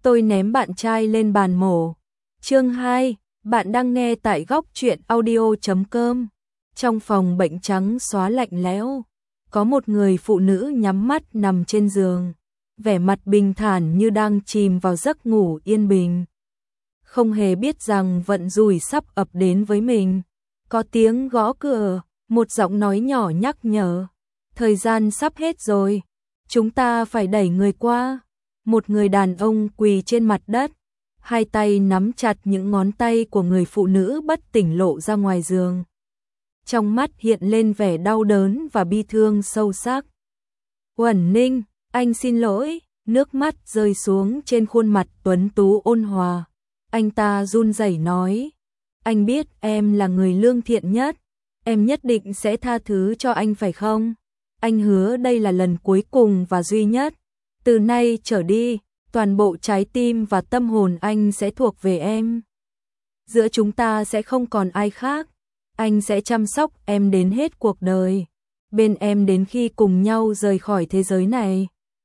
Tôi ném bạn trai lên bàn mổ. Chương 2, bạn đang nghe tại góc truyện audio.com. Trong phòng bệnh trắng xóa lạnh lẽo, có một người phụ nữ nhắm mắt nằm trên giường, vẻ mặt bình thản như đang chìm vào giấc ngủ yên bình. Không hề biết rằng vận rủi sắp ập đến với mình. Có tiếng gõ cửa, một giọng nói nhỏ nhắc nhở. Thời gian sắp hết rồi, chúng ta phải đẩy người qua. Một người đàn ông quỳ trên mặt đất, hai tay nắm chặt những ngón tay của người phụ nữ bất tỉnh lộ ra ngoài giường. Trong mắt hiện lên vẻ đau đớn và bi thương sâu sắc. Uẩn Ninh, anh xin lỗi, nước mắt rơi xuống trên khuôn mặt tuấn tú ôn hòa. Anh ta run rẩy nói, anh biết em là người lương thiện nhất, em nhất định sẽ tha thứ cho anh phải không? Anh hứa đây là lần cuối cùng và duy nhất. Từ nay trở đi, toàn bộ trái tim và tâm hồn anh sẽ thuộc về em. Giữa chúng ta sẽ không còn ai khác. Anh sẽ chăm sóc em đến hết cuộc đời. Bên em đến khi cùng nhau rời khỏi thế giới này.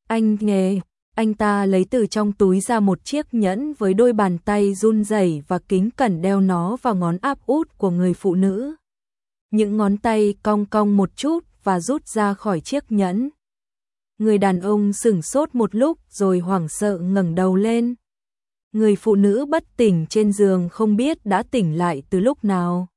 Anh ta lấy từ trong túi ra một chiếc nhẫn với đôi bàn tay run rẩy và kính cẩn đeo nó vào ngón áp út của người phụ nữ. Những ngón tay cong cong một chút và rút ra khỏi chiếc nhẫn. Người đàn ông sửng sốt một lúc rồi hoảng sợ ngẩng đầu lên. Người phụ nữ bất tỉnh trên giường không biết đã tỉnh lại từ lúc nào.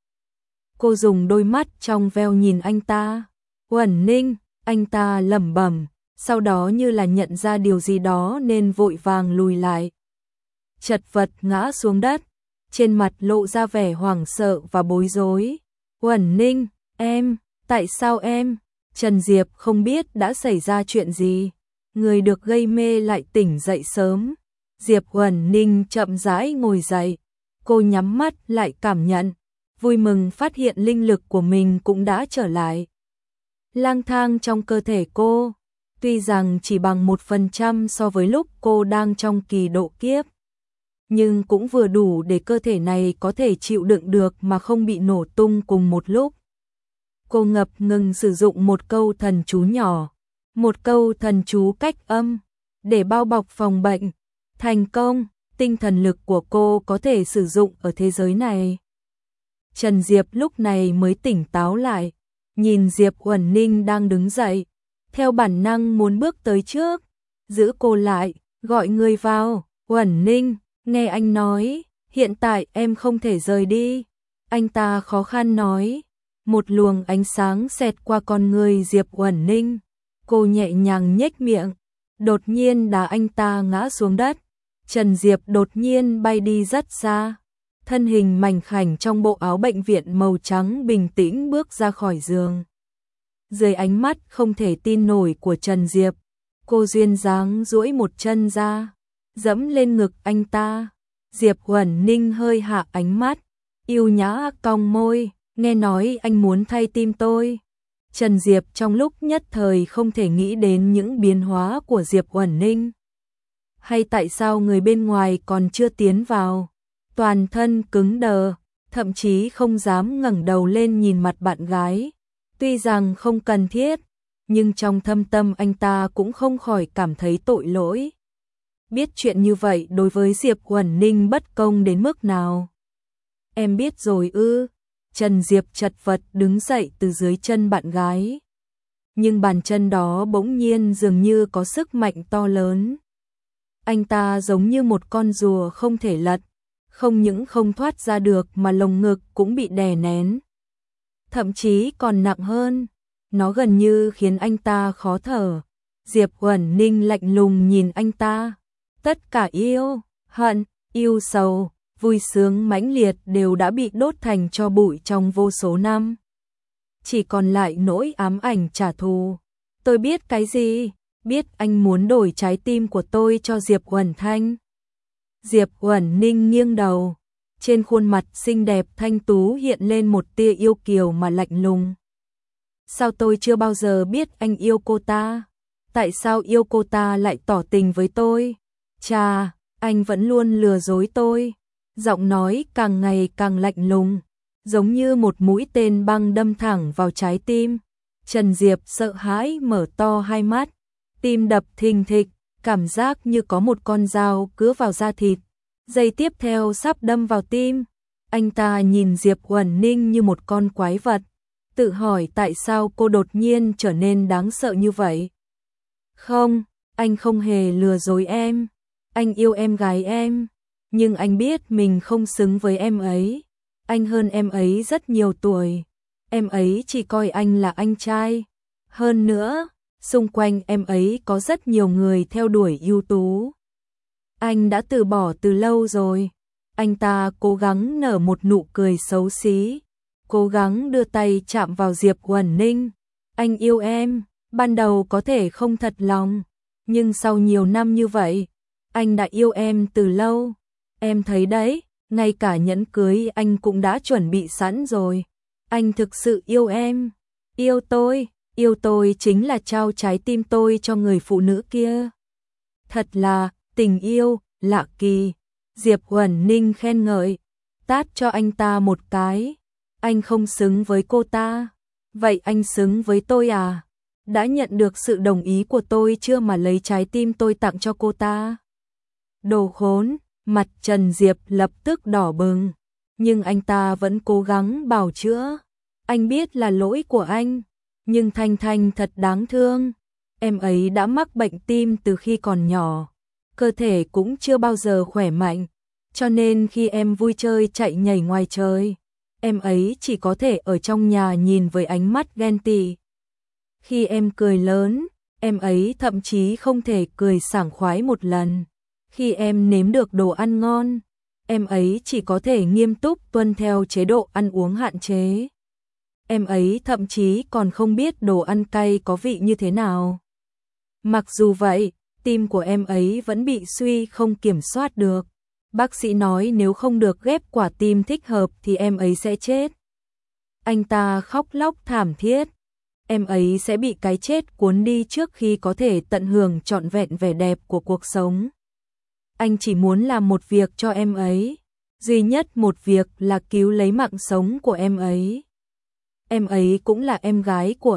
Cô dùng đôi mắt trong veo nhìn anh ta. Uẩn Ninh, anh ta lẩm bẩm, sau đó như là nhận ra điều gì đó nên vội vàng lùi lại. Chật vật ngã xuống đất, trên mặt lộ ra vẻ hoảng sợ và bối rối. Uẩn Ninh, em, tại sao em? Trần Diệp không biết đã xảy ra chuyện gì. Người được gây mê lại tỉnh dậy sớm. Diệp Uẩn Ninh chậm rãi ngồi dậy. Cô nhắm mắt lại cảm nhận. Vui mừng phát hiện linh lực của mình cũng đã trở lại. Lang thang trong cơ thể cô. Tuy rằng chỉ bằng 1% so với lúc cô đang trong kỳ độ kiếp. Nhưng cũng vừa đủ để cơ thể này có thể chịu đựng được mà không bị nổ tung cùng một lúc. Cô ngập ngừng sử dụng một câu thần chú nhỏ, một câu thần chú cách âm, để bao bọc phòng bệnh. Thành công, tinh thần lực của cô có thể sử dụng ở thế giới này. Trần Diệp lúc này mới tỉnh táo lại, nhìn Diệp Uẩn Ninh đang đứng dậy, theo bản năng muốn bước tới trước, giữ cô lại, gọi người vào. Uẩn Ninh, nghe anh nói, hiện tại em không thể rời đi. Anh ta khó khăn nói. Một luồng ánh sáng xẹt qua con người Diệp Uẩn Ninh. Cô nhẹ nhàng nhếch miệng, đột nhiên đá anh ta ngã xuống đất. Trần Diệp đột nhiên bay đi rất xa. Thân hình mảnh khảnh trong bộ áo bệnh viện màu trắng bình tĩnh bước ra khỏi giường. Dưới ánh mắt không thể tin nổi của Trần Diệp, cô duyên dáng duỗi một chân ra, dẫm lên ngực anh ta. Diệp Uẩn Ninh hơi hạ ánh mắt, yêu nhã cong môi. Nghe nói anh muốn thay tim tôi. Trần Diệp trong lúc nhất thời không thể nghĩ đến những biến hóa của Diệp Uẩn Ninh. Hay tại sao người bên ngoài còn chưa tiến vào. Toàn thân cứng đờ, thậm chí không dám ngẩng đầu lên nhìn mặt bạn gái. Tuy rằng không cần thiết, nhưng trong thâm tâm anh ta cũng không khỏi cảm thấy tội lỗi. Biết chuyện như vậy đối với Diệp Uẩn Ninh bất công đến mức nào. Em biết rồi ư. Trần Diệp chật vật đứng dậy từ dưới chân bạn gái. Nhưng bàn chân đó bỗng nhiên dường như có sức mạnh to lớn. Anh ta giống như một con rùa không thể lật, không những không thoát ra được mà lồng ngực cũng bị đè nén. Thậm chí còn nặng hơn, nó gần như khiến anh ta khó thở. Diệp Uẩn Ninh lạnh lùng nhìn anh ta. Tất cả yêu, hận, yêu sầu, vui sướng mãnh liệt đều đã bị đốt thành tro bụi trong vô số năm. Chỉ còn lại nỗi ám ảnh trả thù. Tôi biết cái gì? Biết anh muốn đổi trái tim của tôi cho Diệp Uẩn Thanh. Diệp Uẩn Ninh nghiêng đầu. Trên khuôn mặt xinh đẹp thanh tú hiện lên một tia yêu kiều mà lạnh lùng. Sao tôi chưa bao giờ biết anh yêu cô ta? Tại sao yêu cô ta lại tỏ tình với tôi? Chà, anh vẫn luôn lừa dối tôi. Giọng nói càng ngày càng lạnh lùng, giống như một mũi tên băng đâm thẳng vào trái tim. Trần Diệp sợ hãi mở to hai mắt, tim đập thình thịch, cảm giác như có một con dao cứa vào da thịt, giây tiếp theo sắp đâm vào tim. Anh ta nhìn Diệp Uẩn Ninh như một con quái vật, tự hỏi tại sao cô đột nhiên trở nên đáng sợ như vậy. Không, anh không hề lừa dối em, anh yêu em gái em, nhưng anh biết mình không xứng với em ấy. Anh hơn em ấy rất nhiều tuổi, em ấy chỉ coi anh là anh trai. Hơn nữa, xung quanh em ấy có rất nhiều người theo đuổi ưu tú. Anh đã từ bỏ từ lâu rồi. Anh ta cố gắng nở một nụ cười xấu xí, cố gắng đưa tay chạm vào Diệp Uẩn Ninh. Anh yêu em, ban đầu có thể không thật lòng, nhưng sau nhiều năm như vậy, anh đã yêu em từ lâu. Em thấy đấy, ngay cả nhẫn cưới anh cũng đã chuẩn bị sẵn rồi. Anh thực sự yêu em, yêu tôi chính là trao trái tim tôi cho người phụ nữ kia. Thật là tình yêu, lạ kỳ. Diệp Uẩn Ninh khen ngợi, tát cho anh ta một cái. Anh không xứng với cô ta. Vậy anh xứng với tôi à? Đã nhận được sự đồng ý của tôi chưa mà lấy trái tim tôi tặng cho cô ta? Đồ khốn, mặt Trần Diệp lập tức đỏ bừng, nhưng anh ta vẫn cố gắng bào chữa. Anh biết là lỗi của anh, nhưng Thanh Thanh thật đáng thương. Em ấy đã mắc bệnh tim từ khi còn nhỏ, cơ thể cũng chưa bao giờ khỏe mạnh, cho nên khi em vui chơi chạy nhảy ngoài trời, em ấy chỉ có thể ở trong nhà nhìn với ánh mắt ghen tị. Khi em cười lớn, em ấy thậm chí không thể cười sảng khoái một lần. Khi em nếm được đồ ăn ngon, em ấy chỉ có thể nghiêm túc tuân theo chế độ ăn uống hạn chế. Em ấy thậm chí còn không biết đồ ăn cay có vị như thế nào. Mặc dù vậy, tim của em ấy vẫn bị suy không kiểm soát được. Bác sĩ nói nếu không được ghép quả tim thích hợp thì em ấy sẽ chết. Anh ta khóc lóc thảm thiết. Em ấy sẽ bị cái chết cuốn đi trước khi có thể tận hưởng trọn vẹn vẻ đẹp của cuộc sống. Anh chỉ muốn làm một việc cho em ấy, duy nhất một việc là cứu lấy mạng sống của em ấy. Em ấy cũng là em gái của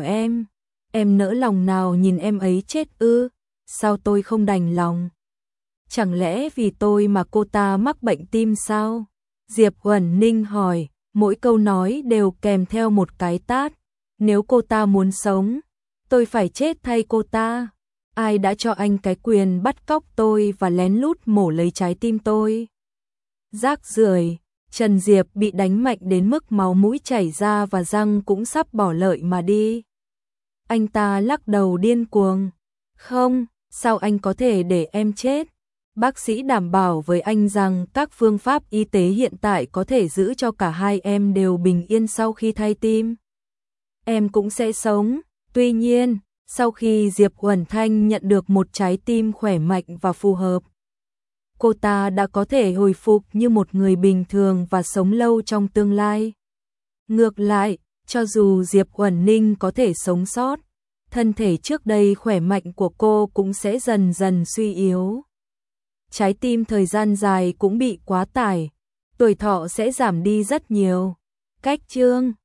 em nỡ lòng nào nhìn em ấy chết ư? Sao tôi không đành lòng? Chẳng lẽ vì tôi mà cô ta mắc bệnh tim sao? Diệp Uẩn Ninh hỏi, mỗi câu nói đều kèm theo một cái tát. Nếu cô ta muốn sống, tôi phải chết thay cô ta. Ai đã cho anh cái quyền bắt cóc tôi và lén lút mổ lấy trái tim tôi? Rác rưởi. Trần Diệp bị đánh mạnh đến mức máu mũi chảy ra và răng cũng sắp bỏ lợi mà đi. Anh ta lắc đầu điên cuồng. Không, sao anh có thể để em chết? Bác sĩ đảm bảo với anh rằng các phương pháp y tế hiện tại có thể giữ cho cả hai em đều bình yên sau khi thay tim. Em cũng sẽ sống. Tuy nhiên, sau khi Diệp Uẩn Thanh nhận được một trái tim khỏe mạnh và phù hợp, cô ta đã có thể hồi phục như một người bình thường và sống lâu trong tương lai. Ngược lại, cho dù Diệp Uẩn Ninh có thể sống sót, thân thể trước đây khỏe mạnh của cô cũng sẽ dần dần suy yếu. Trái tim thời gian dài cũng bị quá tải, tuổi thọ sẽ giảm đi rất nhiều. Cách chương